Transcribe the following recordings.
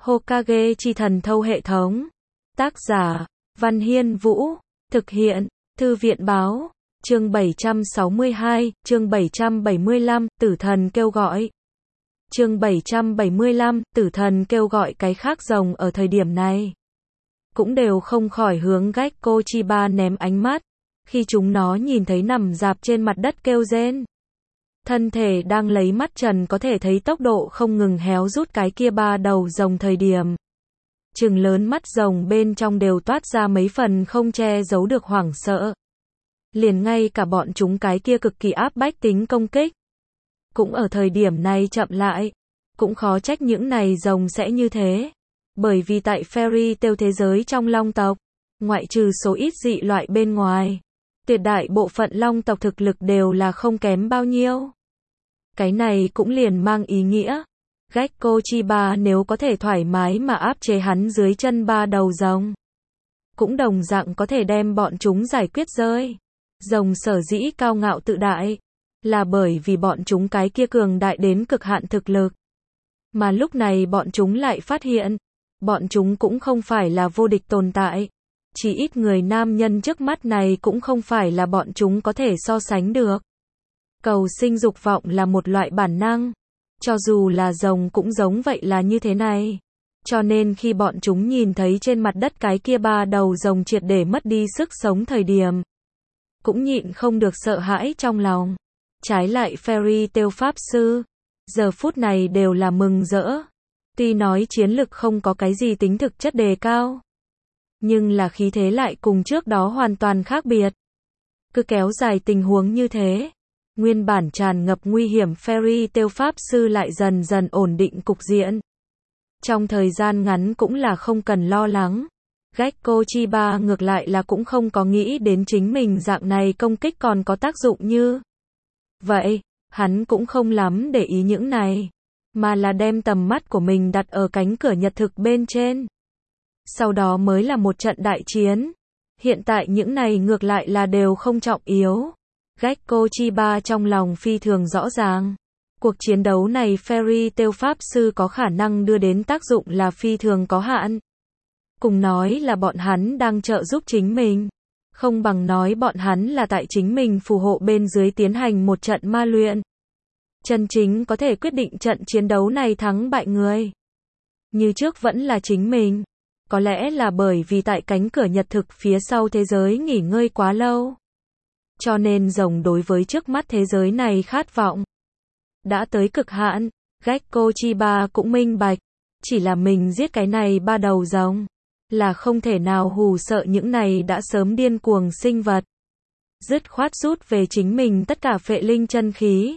Hokage chi thần thâu hệ thống. Tác giả, Văn Hiên Vũ. Thực hiện, Thư viện Báo. Chương 762, chương 775, tử thần kêu gọi. Chương 775, tử thần kêu gọi. Cái khác rồng ở thời điểm này cũng đều không khỏi hướng Gekko Chiba ném ánh mắt, khi chúng nó nhìn thấy nằm rạp trên mặt đất kêu rên. Thân thể đang lấy mắt trần có thể thấy tốc độ không ngừng héo rút cái kia ba đầu rồng thời điểm. Trừng lớn mắt rồng bên trong đều toát ra mấy phần không che giấu được hoảng sợ. Liền ngay cả bọn chúng cái kia cực kỳ áp bách tính công kích cũng ở thời điểm này chậm lại. Cũng khó trách những này rồng sẽ như thế. Bởi vì tại Fairy Tail thế giới trong long tộc, ngoại trừ số ít dị loại bên ngoài, tuyệt đại bộ phận long tộc thực lực đều là không kém bao nhiêu. Cái này cũng liền mang ý nghĩa, Gekko Chiba nếu có thể thoải mái mà áp chế hắn dưới chân ba đầu rồng, cũng đồng dạng có thể đem bọn chúng giải quyết rơi. Rồng sở dĩ cao ngạo tự đại, là bởi vì bọn chúng cái kia cường đại đến cực hạn thực lực. Mà lúc này bọn chúng lại phát hiện, bọn chúng cũng không phải là vô địch tồn tại. Chỉ ít người nam nhân trước mắt này cũng không phải là bọn chúng có thể so sánh được. Cầu sinh dục vọng là một loại bản năng. Cho dù là rồng cũng giống vậy là như thế này. Cho nên khi bọn chúng nhìn thấy trên mặt đất cái kia ba đầu rồng triệt để mất đi sức sống thời điểm, cũng nhịn không được sợ hãi trong lòng. Trái lại Fairy Tail Pháp Sư, giờ phút này đều là mừng rỡ. Tuy nói chiến lực không có cái gì tính thực chất đề cao, nhưng là khí thế lại cùng trước đó hoàn toàn khác biệt. Cứ kéo dài tình huống như thế, nguyên bản tràn ngập nguy hiểm Fairy Tail Pháp Sư lại dần dần ổn định cục diện. Trong thời gian ngắn cũng là không cần lo lắng. Gekko Chiba ngược lại là cũng không có nghĩ đến chính mình dạng này công kích còn có tác dụng như vậy. Hắn cũng không lắm để ý những này, mà là đem tầm mắt của mình đặt ở cánh cửa nhật thực bên trên. Sau đó mới là một trận đại chiến. Hiện tại những này ngược lại là đều không trọng yếu. Gekko Chiba trong lòng phi thường rõ ràng. Cuộc chiến đấu này Fairy Tail Pháp Sư có khả năng đưa đến tác dụng là phi thường có hạn. Cùng nói là bọn hắn đang trợ giúp chính mình, không bằng nói bọn hắn là tại chính mình phù hộ bên dưới tiến hành một trận ma luyện. Chân chính có thể quyết định trận chiến đấu này thắng bại người. Như trước vẫn là chính mình. Có lẽ là bởi vì tại cánh cửa nhật thực phía sau thế giới nghỉ ngơi quá lâu. Cho nên rồng đối với trước mắt thế giới này khát vọng đã tới cực hạn. Gekko Chiba cũng minh bạch, chỉ là mình giết cái này ba đầu rồng là không thể nào hù sợ những này đã sớm điên cuồng sinh vật. Dứt khoát rút về chính mình tất cả phệ linh chân khí.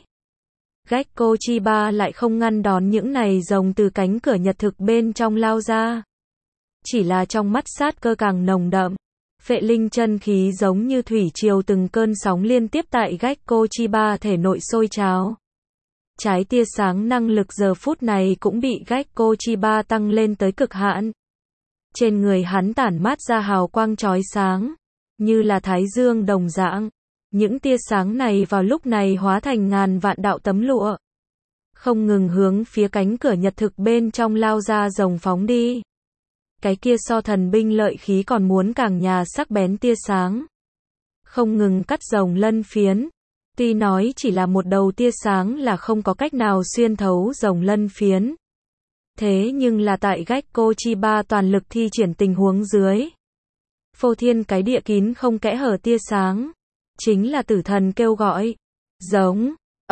Gekko Chiba lại không ngăn đón những này rồng từ cánh cửa nhật thực bên trong lao ra. Chỉ là trong mắt sát cơ càng nồng đậm. Phệ linh chân khí giống như thủy triều từng cơn sóng liên tiếp tại Gekko Chiba thể nội sôi trào. Trái tia sáng năng lực giờ phút này cũng bị Gekko Chiba tăng lên tới cực hạn. Trên người hắn tản mát ra hào quang chói sáng, như là thái dương đồng dạng. Những tia sáng này vào lúc này hóa thành ngàn vạn đạo tấm lụa, không ngừng hướng phía cánh cửa nhật thực bên trong lao ra rồng phóng đi. Cái kia so thần binh lợi khí còn muốn càng nhà sắc bén tia sáng, không ngừng cắt rồng lân phiến. Tuy nói chỉ là một đầu tia sáng là không có cách nào xuyên thấu rồng lân phiến. Thế nhưng là tại Gekko Chiba toàn lực thi triển tình huống dưới, phô thiên cái địa kín không kẽ hở tia sáng, chính là tử thần kêu gọi. Giống,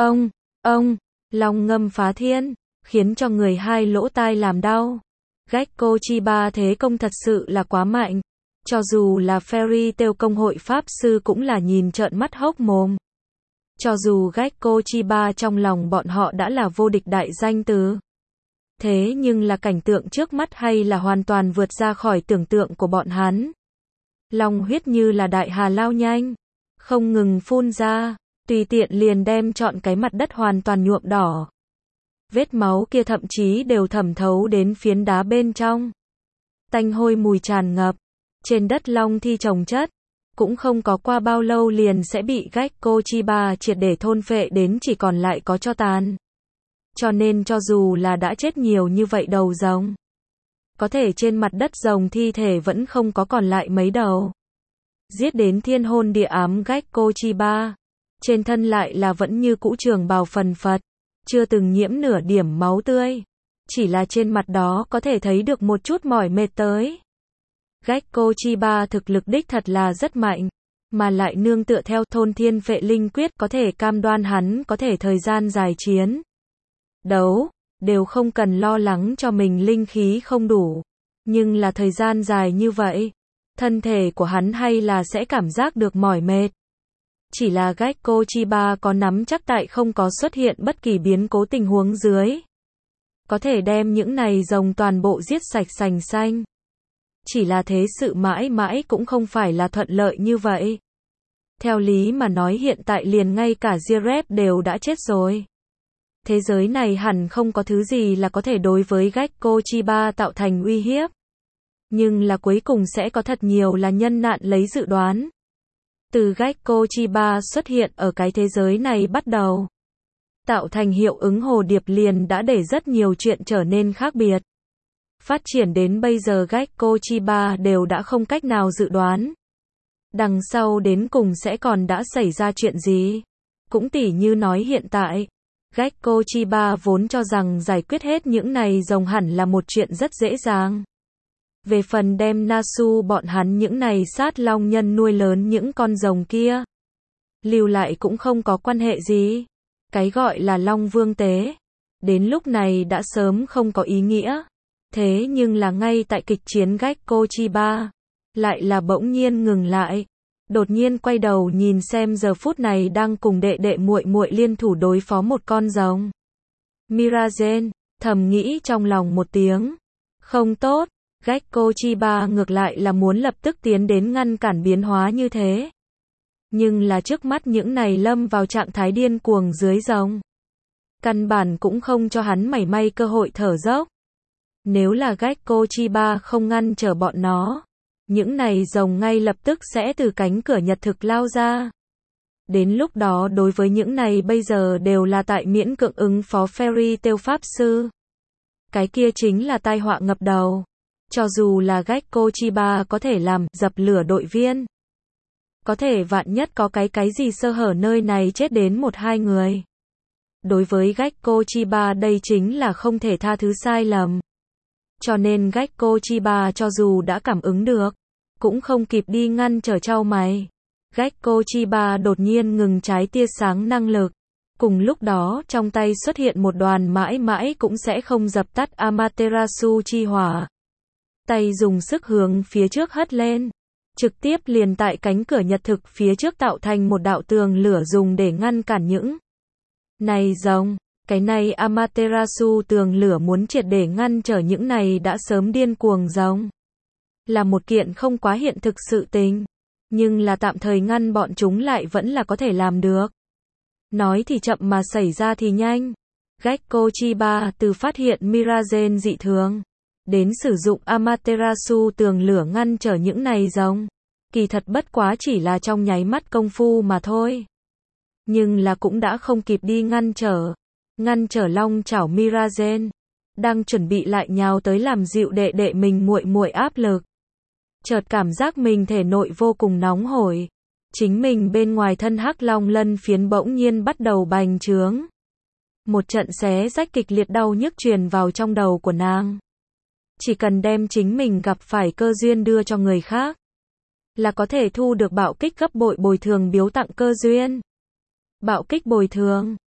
ông, long ngâm phá thiên, khiến cho người hai lỗ tai làm đau. Gekko Chiba thế công thật sự là quá mạnh. Cho dù là Fairy Tail công hội Pháp Sư cũng là nhìn trợn mắt hốc mồm. Cho dù Gekko Chiba trong lòng bọn họ đã là vô địch đại danh từ. Thế nhưng là cảnh tượng trước mắt hay là hoàn toàn vượt ra khỏi tưởng tượng của bọn hắn. Long huyết như là đại hà lao nhanh, không ngừng phun ra, tùy tiện liền đem trọn cái mặt đất hoàn toàn nhuộm đỏ. Vết máu kia thậm chí đều thẩm thấu đến phiến đá bên trong. Tanh hôi mùi tràn ngập, trên đất long thi chồng chất, cũng không có qua bao lâu liền sẽ bị Gekko Chiba triệt để thôn phệ đến chỉ còn lại có tro tàn. Cho nên cho dù là đã chết nhiều như vậy đầu rồng, Có thể trên mặt đất rồng thi thể vẫn không có còn lại mấy đầu. Giết đến thiên hôn địa ám Gekko Chiba. Trên thân lại là vẫn như cũ trường bào phần phật. Chưa từng nhiễm nửa điểm máu tươi. Chỉ là trên mặt đó có thể thấy được một chút mỏi mệt tới. Gekko Chiba thực lực đích thật là rất mạnh. Mà lại nương tựa theo thôn thiên phệ linh quyết có thể cam đoan hắn có thể thời gian dài chiến. Đấu, đều không cần lo lắng cho mình linh khí không đủ. Nhưng là thời gian dài như vậy, thân thể của hắn hay là sẽ cảm giác được mỏi mệt. Chỉ là Gekko Chiba có nắm chắc tại không có xuất hiện bất kỳ biến cố tình huống dưới. Có thể đem những này rồng toàn bộ giết sạch sành xanh. Chỉ là thế sự mãi mãi cũng không phải là thuận lợi như vậy. Theo lý mà nói hiện tại liền ngay cả Jirep đều đã chết rồi. Thế giới này hẳn không có thứ gì là có thể đối với Gekko Chiba tạo thành uy hiếp. Nhưng là cuối cùng sẽ có thật nhiều là nhân nạn lấy dự đoán. Từ Gekko Chiba xuất hiện ở cái thế giới này bắt đầu. Tạo thành hiệu ứng hồ điệp liền đã để rất nhiều chuyện trở nên khác biệt. Phát triển đến bây giờ Gekko Chiba đều đã không cách nào dự đoán. Đằng sau đến cùng sẽ còn đã xảy ra chuyện gì? Cũng tỉ như nói hiện tại, Gekko Chiba vốn cho rằng giải quyết hết những này rồng hẳn là một chuyện rất dễ dàng. Về phần đem Nasu bọn hắn những này sát long nhân nuôi lớn những con rồng kia, lưu lại cũng không có quan hệ gì. Cái gọi là Long Vương Tế, đến lúc này đã sớm không có ý nghĩa. Thế nhưng là ngay tại kịch chiến Gekko Chiba, lại là bỗng nhiên ngừng lại. Đột nhiên quay đầu nhìn xem giờ phút này đang cùng đệ đệ muội muội liên thủ đối phó một con rồng. Mirazen thầm nghĩ trong lòng một tiếng. Không tốt, Gekko Chiba ngược lại là muốn lập tức tiến đến ngăn cản biến hóa như thế. Nhưng là trước mắt những này lâm vào trạng thái điên cuồng dưới rồng. Căn bản cũng không cho hắn mảy may cơ hội thở dốc. Nếu là Gekko Chiba không ngăn trở bọn nó, những này rồng ngay lập tức sẽ từ cánh cửa nhật thực lao ra. Đến lúc đó đối với những này bây giờ đều là tại miễn cưỡng ứng phó Fairy Tail Pháp Sư. Cái kia chính là tai họa ngập đầu. Cho dù là Gekko Chiba có thể làm dập lửa đội viên. Có thể vạn nhất có cái gì sơ hở nơi này chết đến 1-2 người. Đối với Gekko Chiba đây chính là không thể tha thứ sai lầm. Cho nên Gekko Chiba cho dù đã cảm ứng được, cũng không kịp đi ngăn trở chau mày. Gekko Chiba đột nhiên ngừng trái tia sáng năng lực. Cùng lúc đó trong tay xuất hiện một đoàn mãi mãi cũng sẽ không dập tắt Amaterasu chi hỏa. Tay dùng sức hướng phía trước hất lên. Trực tiếp liền tại cánh cửa nhật thực phía trước tạo thành một đạo tường lửa dùng để ngăn cản những này rồng. Cái này Amaterasu tường lửa muốn triệt để ngăn trở những này đã sớm điên cuồng rồng. Là một kiện không quá hiện thực sự tình. Nhưng là tạm thời ngăn bọn chúng lại vẫn là có thể làm được. Nói thì chậm mà xảy ra thì nhanh. Gekko Chiba từ phát hiện Mirazen dị thường, đến sử dụng Amaterasu tường lửa ngăn trở những này rồng. Kỳ thật bất quá chỉ là trong nháy mắt công phu mà thôi. Nhưng là cũng đã không kịp đi ngăn trở long chảo Mirazen. Đang chuẩn bị lại nhào tới làm dịu đệ đệ mình muội muội áp lực. Chợt cảm giác mình thể nội vô cùng nóng hổi. Chính mình bên ngoài thân hắc long lân phiến bỗng nhiên bắt đầu bành trướng. Một trận xé rách kịch liệt đau nhức truyền vào trong đầu của nàng. Chỉ cần đem chính mình gặp phải cơ duyên đưa cho người khác, là có thể thu được bạo kích gấp bội bồi thường biếu tặng cơ duyên. Bạo kích bồi thường,